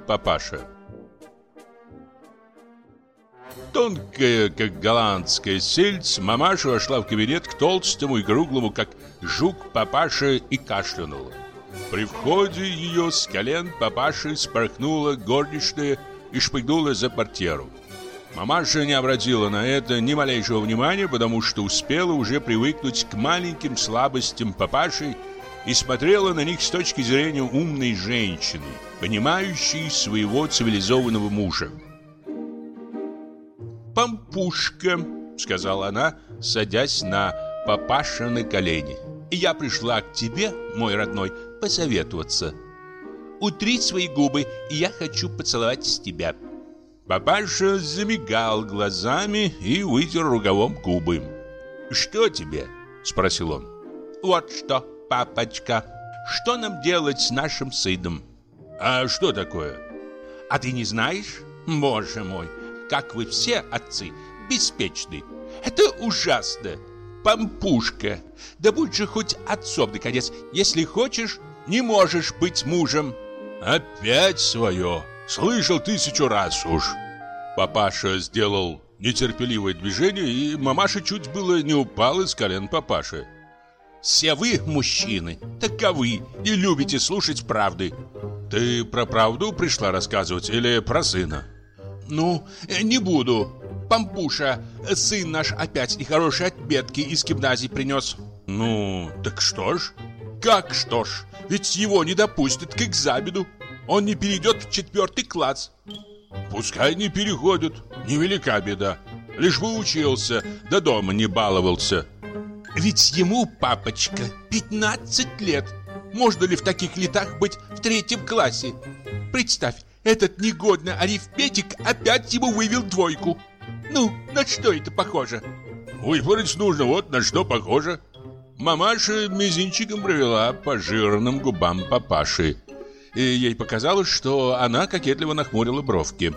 папаша. Тонкая, как голландская сельдь, мамаша вошла в кабинет к толстому и круглому, как жук, папаше и кашлянула. При входе ее с колен папаши спорхнула горничная и шпыгнула за портьеру. Мамаша не обратила на это ни малейшего внимания, потому что успела уже привыкнуть к маленьким слабостям папаши и смотрела на них с точки зрения умной женщины, понимающей своего цивилизованного мужа. «Пампушка», — сказала она, садясь на папашины колени, — «я пришла к тебе, мой родной, посоветоваться. Утри свои губы, и я хочу поцеловать тебя». Папаша замигал глазами и вытер рукавом губы. «Что тебе?» — спросил он. «Вот что, папочка, что нам делать с нашим сыном?» «А что такое?» «А ты не знаешь? Боже мой, как вы все, отцы, беспечны. Это ужасно. Пампушка, да будь же хоть отцом, наконец. Если хочешь, не можешь быть мужем». «Опять свое. Слышал 1000 раз уж». Папаша сделал нетерпеливое движение, и мамаша чуть было не упала с колен папаши. «Все вы, мужчины, таковы, не любите слушать правды». «Ты про правду пришла рассказывать или про сына?» «Ну, не буду. Пампуша, сын наш опять нехорошие отметки из гимназии принес». «Ну, так что ж?» «Как что ж? Ведь его не допустят к экзамену. Он не перейдет в 4 класс». «Пускай не переходит, невелика беда. Лишь бы учился, да дома не баловался». «Ведь ему, папочка, 15 лет. Можно ли в таких летах быть в 3 классе? Представь, этот негодный арифметик опять ему вывел 2. Ну, на что это похоже?» «Выпороть нужно, вот на что похоже». Мамаша мизинчиком провела по жирным губам папаши, и ей показалось, что она кокетливо нахмурила бровки.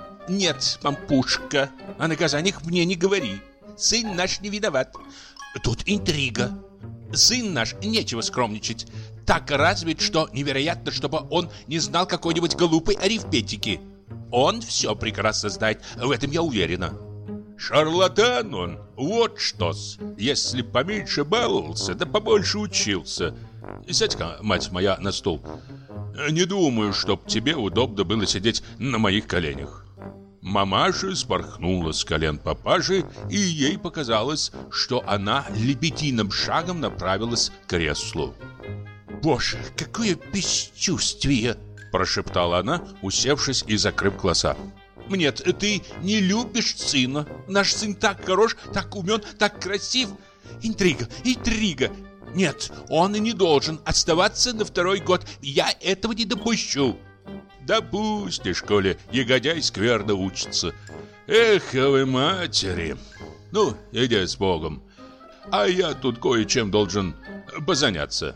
«Нет, пампушка, о наказаниях мне не говори. Сын наш не виноват. Тут интрига. Сын наш, нечего скромничать. Так развит, что невероятно, чтобы он не знал какой-нибудь глупой арифметики. Он все прекрасно знает, в этом я уверена». «Шарлатан он, вот что-с. Если поменьше баловался, да побольше учился. Сядь-ка, мать моя, на стул. Не думаю, чтоб тебе удобно было сидеть на моих коленях». Мамаша спорхнула с колен папаши, и ей показалось, что она лебединым шагом направилась к креслу. «Боже, какое бесчувствие!» – прошептала она, усевшись и закрыв глаза. «Нет, ты не любишь сына. Наш сын так хорош, так умен, так красив. Интрига, интрига. Нет, он и не должен оставаться на 2 год. Я этого не допущу». «Допустишь, коли ягодяй скверно учится. Эх, вы матери. Ну, иди с Богом. А я тут кое-чем должен позаняться».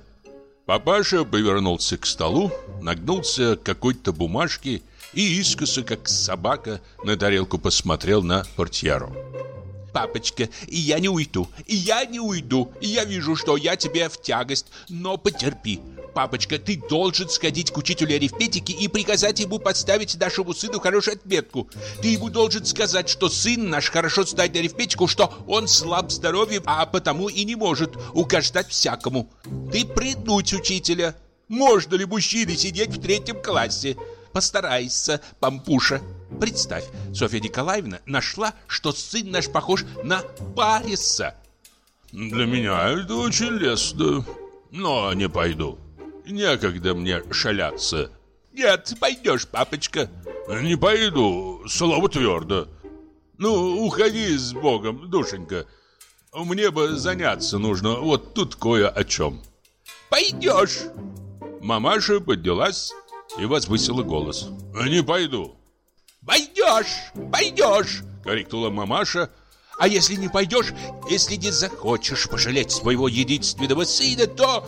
Папаша повернулся к столу, нагнулся к какой-то бумажке и искоса, как собака, на тарелку посмотрел на портьеру. «Папочка, я не уйду, я не уйду. Я вижу, что я тебе в тягость, но потерпи. Папочка, ты должен сходить к учителю арифметики и приказать ему поставить нашему сыну хорошую отметку. Ты ему должен сказать, что сын наш хорошо знает арифметику, что он слаб здоровьем, а потому и не может угождать всякому. Ты принудь учителя. Можно ли мужчине сидеть в 3 классе? Постарайся, пампуша. Представь, Софья Николаевна нашла, что сын наш похож на Париса». «Для меня это очень лестно, но не пойду. Некогда мне шаляться». «Нет, пойдешь, папочка». «Не пойду, слово твердо». «Ну, уходи с Богом, душенька. Мне бы заняться нужно вот тут кое о чем». «Пойдешь». Мамаша поднялась и возвысила голос. «Не пойду». «Пойдешь, пойдешь», — крикнула мамаша. «А если не пойдешь, если не захочешь пожалеть своего единственного сына, то...»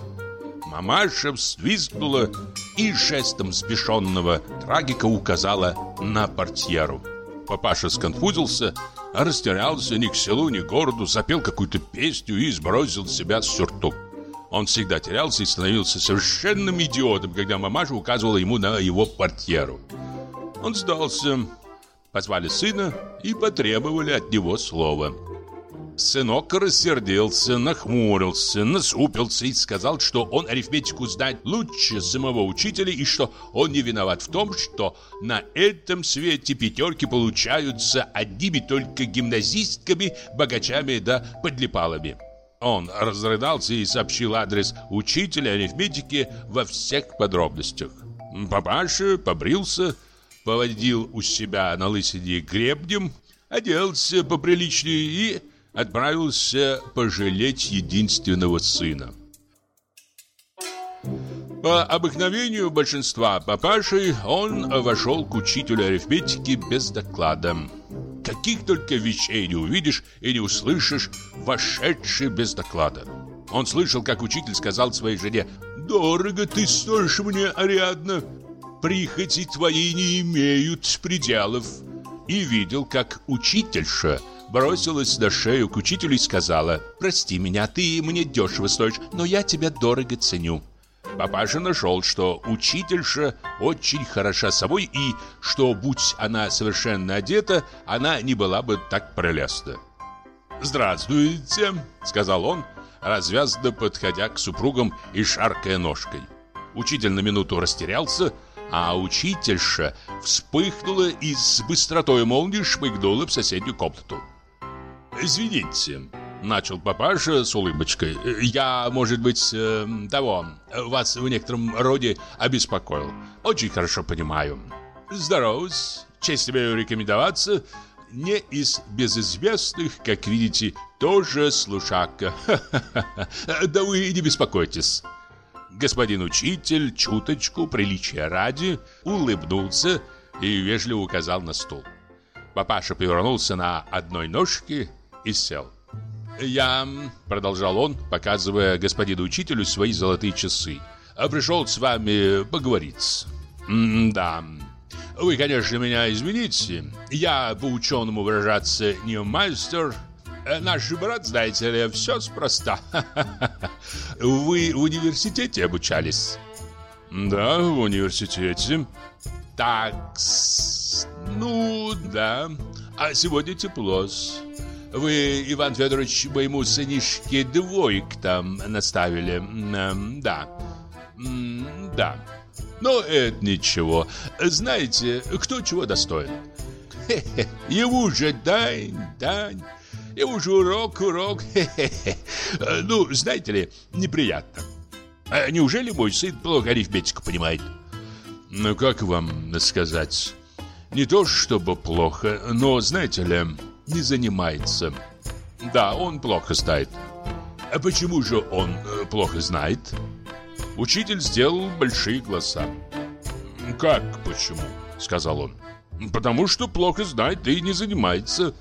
Мамаша взвизгнула и жестом взбешенного трагика указала на портьеру. Папаша сконфузился, растерялся, ни к селу, ни к городу, запел какую-то песню и сбросил с себя сюртук. Он всегда терялся и становился совершенным идиотом, когда мамаша указывала ему на его портьеру. Он сдался. Позвали сына и потребовали от него слова. Сынок рассердился, нахмурился, насупился и сказал, что он арифметику знает лучше самого учителя и что он не виноват в том, что на этом свете пятерки получаются одними только гимназистками, богачами да подлипалами. Он разрыдался и сообщил адрес учителя арифметики во всех подробностях. Папаша побрился, поводил у себя на лысине гребнем, оделся поприличнее и отправился пожалеть единственного сына. По обыкновению большинства папашей он вошел к учителю арифметики без доклада. Каких только вещей не увидишь и не услышишь, вошедший без доклада. Он слышал, как учитель сказал своей жене: «Дорого ты стоишь мне, Ариадна, прихоти твои не имеют пределов». И видел, как учительша бросилась на шею к учителю и сказала: «Прости меня, ты мне дешево стоишь, но я тебя дорого ценю». Папаша нашел, что учительша очень хороша собой и что, будь она совершенно одета, она не была бы так прелестна. «Здравствуйте», — сказал он, развязно подходя к супругам и шаркая ножкой. Учитель на минуту растерялся, а учительша вспыхнула и с быстротой молнии шмыгнула в соседнюю комнату. «Извините», — начал папаша с улыбочкой, — «я, может быть, вас в некотором роде обеспокоил. Очень хорошо понимаю. Здороваюсь, честь имею рекомендоваться. Не из безызвестных, как видите, тоже слушака. Да вы не беспокойтесь». Господин учитель, чуточку приличия ради, улыбнулся и вежливо указал на стул. Папаша повернулся на одной ножке и сел. «Я, — продолжал он, показывая господину учителю свои золотые часы, — пришел с вами поговорить. Да, вы, конечно, меня извините. Я, по-ученому выражаться, не мастер. Наш брат, знаете ли, все спроста. Вы в университете обучались?» «Да, в университете». «Так-с, ну да. А сегодня тепло-с. Вы, Иван Федорович, моему сынишке двоек там наставили. Да. Да. Но это ничего. Знаете, кто чего достоин? Хе-хе. Ему же дань. Ему же урок. Хе-хе. Ну, знаете ли, неприятно. Неужели мой сын плохо арифметику понимает? Ну, как вам сказать? Не то чтобы плохо, но, знаете ли, не занимается. Да, он плохо знает. А почему же он плохо знает? Учитель сделал большие глаза. «Как почему?» — сказал он. «Потому что плохо знает и не занимается».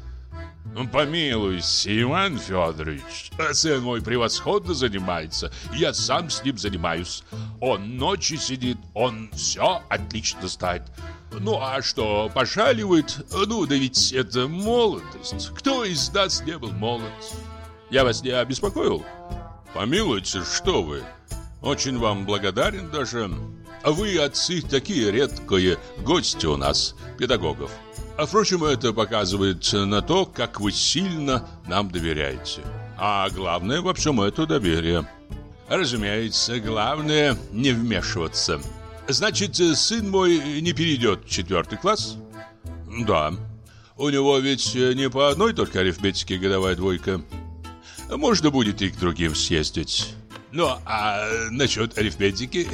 «Помилуйте, Иван Федорович, сын мой превосходно занимается. Я сам с ним занимаюсь. Он ночью сидит, он все отлично знает. Ну, а что, пошаливает? Ну, да ведь это молодость. Кто из нас не был молод? Я вас не обеспокоил?» «Помилуйте, что вы. Очень вам благодарен даже. Вы, отцы, такие редкие гости у нас, педагогов. А впрочем, это показывает на то, как вы сильно нам доверяете. А главное во всем это доверие. Разумеется, главное не вмешиваться. Значит, сын мой не перейдет в 4 класс?» «Да. У него ведь не по одной только арифметике годовая двойка. Можно будет и к другим съездить. Ну, а насчет арифметики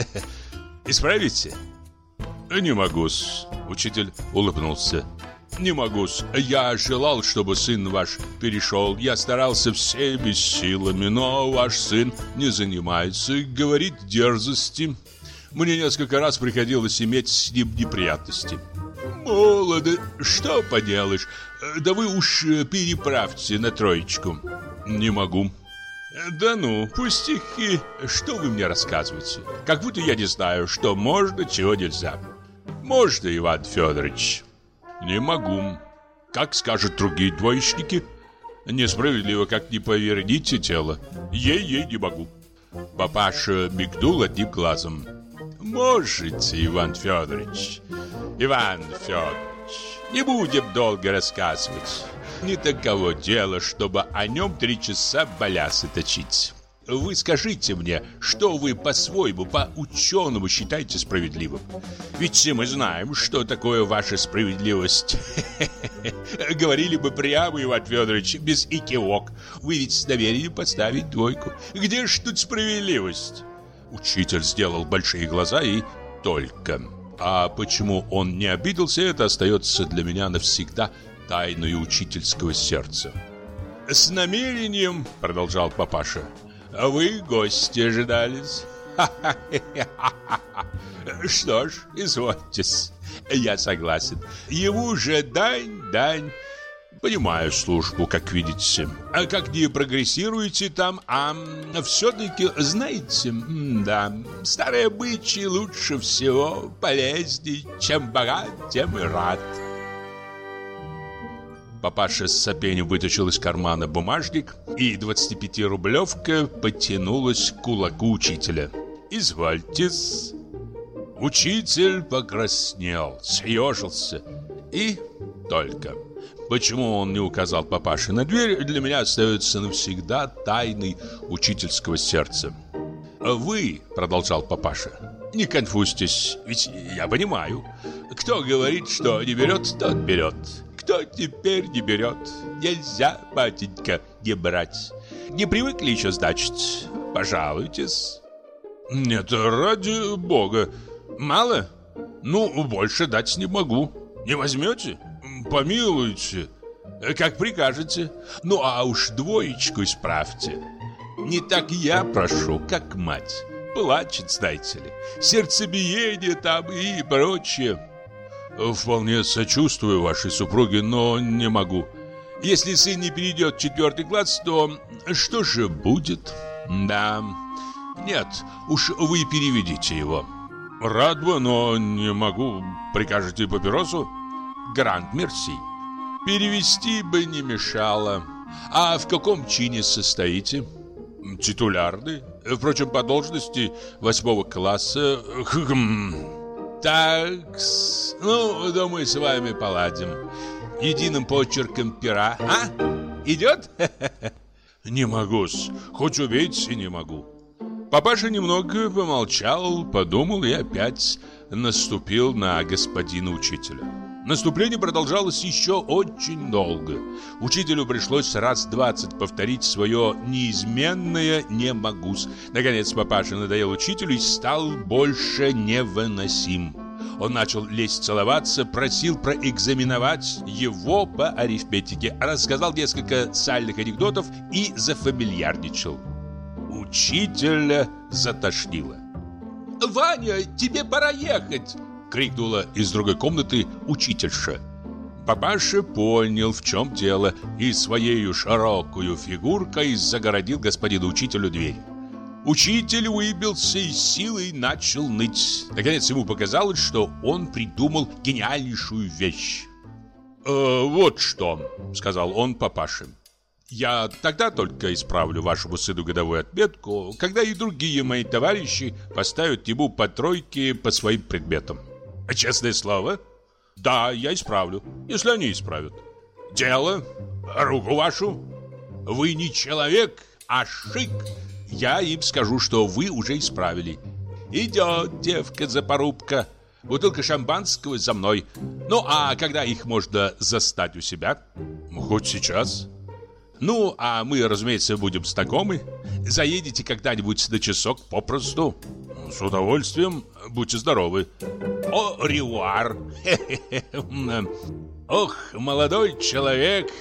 исправите?» «Не могу-с», — учитель улыбнулся. «Не могу-с. Я желал, чтобы сын ваш перешел. Я старался всеми силами, но ваш сын не занимается, говорит дерзости. Мне несколько раз приходилось иметь с ним неприятности». «Молодо, что поделаешь? Да вы уж переправьте на 3. «Не могу». «Да ну, пустяки, что вы мне рассказываете? Как будто я не знаю, что можно, чего нельзя». «Можно, Иван Федорович?» «Не могу». «Как скажут другие двоечники?» «Несправедливо, как не поверните тело. Ей не могу». Папаша мигнул одним глазом. «Можете, Иван Федорович. Иван Федорович, не будем долго рассказывать. Не таково дело, чтобы о нем 3 часа балясы точить. Вы скажите мне, что вы по-своему, по-ученому считаете справедливым? Ведь все мы знаем, что такое ваша справедливость. Говорили бы прямо, Иван Федорович, без икивок. Вы ведь с намерением поставить 2. Где ж тут справедливость? Учитель сделал большие глаза и только. А почему он не обиделся, это остается для меня навсегда тайной учительского сердца. С намерением, продолжал папаша, вы гости ожидались. Что ж, извольтесь, я согласен. Ему же дань. Понимаю службу, как видите. А как не прогрессируете там, все-таки, знаете, да, старые обычаи лучше всего, полезней. Чем богат, тем и рад. Папаша с сопением вытащил из кармана бумажник, и 25-рублевка потянулась к кулаку учителя. «Извольтесь». Учитель покраснел, съежился и только. Почему он не указал папаше на дверь, для меня остается навсегда тайной учительского сердца. «Вы», — продолжал папаша, — «не конфузьтесь, ведь я понимаю. Кто говорит, что не берет, тот берет. Кто теперь не берет? Нельзя, батенька, не брать. Не привыкли еще, значит? Пожалуйтесь». «Нет, ради бога. Мало? Ну, больше дать не могу. Не возьмете? Помилуйте. Как прикажете. Ну, а уж 2 исправьте. Не так я прошу, как мать. Плачет, знаете ли. Сердцебиение там и прочее». «Вполне сочувствую вашей супруге, но не могу. Если сын не перейдет в 4 класс, то что же будет?» «Да, нет, уж вы переведите его». «Рад бы, но не могу. Прикажете папиросу?» «Гранд мерси». «Перевести бы не мешало. А в каком чине состоите?» «Титулярный. Впрочем, по должности 8 класса. Так-с, ну, да мы с вами поладим. Единым почерком пера, а? Идет?» «Не могу-с, хоть убейте, не могу». Папаша немного помолчал, подумал и опять наступил на господина учителя. Наступление продолжалось еще очень долго. Учителю пришлось раз 20 повторить свое неизменное «не могу-с». Наконец папаша надоел учителю и стал больше невыносим. Он начал лезть целоваться, просил проэкзаменовать его по арифметике, рассказал несколько сальных анекдотов и зафамильярничал. Учителя затошнило. «Ваня, тебе пора ехать!» — крикнула из другой комнаты учительша. Папаша понял, в чем дело, и своею широкую фигуркой загородил господину учителю дверь. Учитель выбился из силы и начал ныть. Наконец ему показалось, что он придумал гениальнейшую вещь. «Вот что», — сказал он папаше. «Я тогда только исправлю вашему сыну годовую отметку, когда и другие мои товарищи поставят ему по 3 по своим предметам. Честное слово? Да, я исправлю, если они исправят. Дело, руку вашу. Вы не человек, а шик. Я им скажу, что вы уже исправили. Идет девка-запорубка. Бутылка шампанского за мной. Ну, а когда их можно застать у себя? Хоть сейчас. Ну, а мы, разумеется, будем знакомы. Заедете когда-нибудь на часок попросту? С удовольствием. Будьте здоровы. О, ревуар. Ох, молодой человек.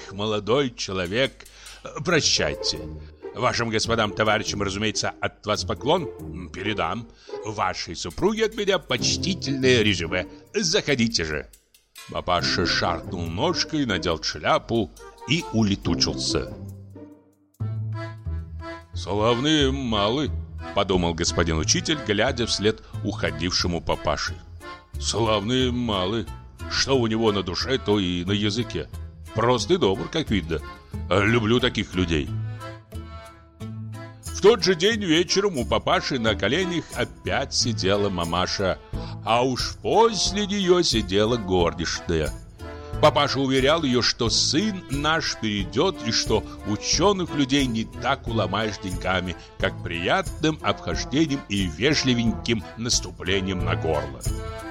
Прощайте. Вашим господам товарищам, разумеется, от вас поклон. Передам. Вашей супруге от меня почтительное резюме. Заходите же. Папаша шаркнул ножкой, надел шляпу и улетучился. «Славный малый», — подумал господин учитель, глядя вслед уходившему папаше. «Славный малый. Что у него на душе, то и на языке. Прост и добр, как видно. Люблю таких людей». В тот же день вечером у папаши на коленях опять сидела мамаша, а уж после нее сидела горничная. Папаша уверял ее, что сын наш перейдет, и что ученых людей не так уломаешь деньгами, как приятным обхождением и вежливеньким наступлением на горло.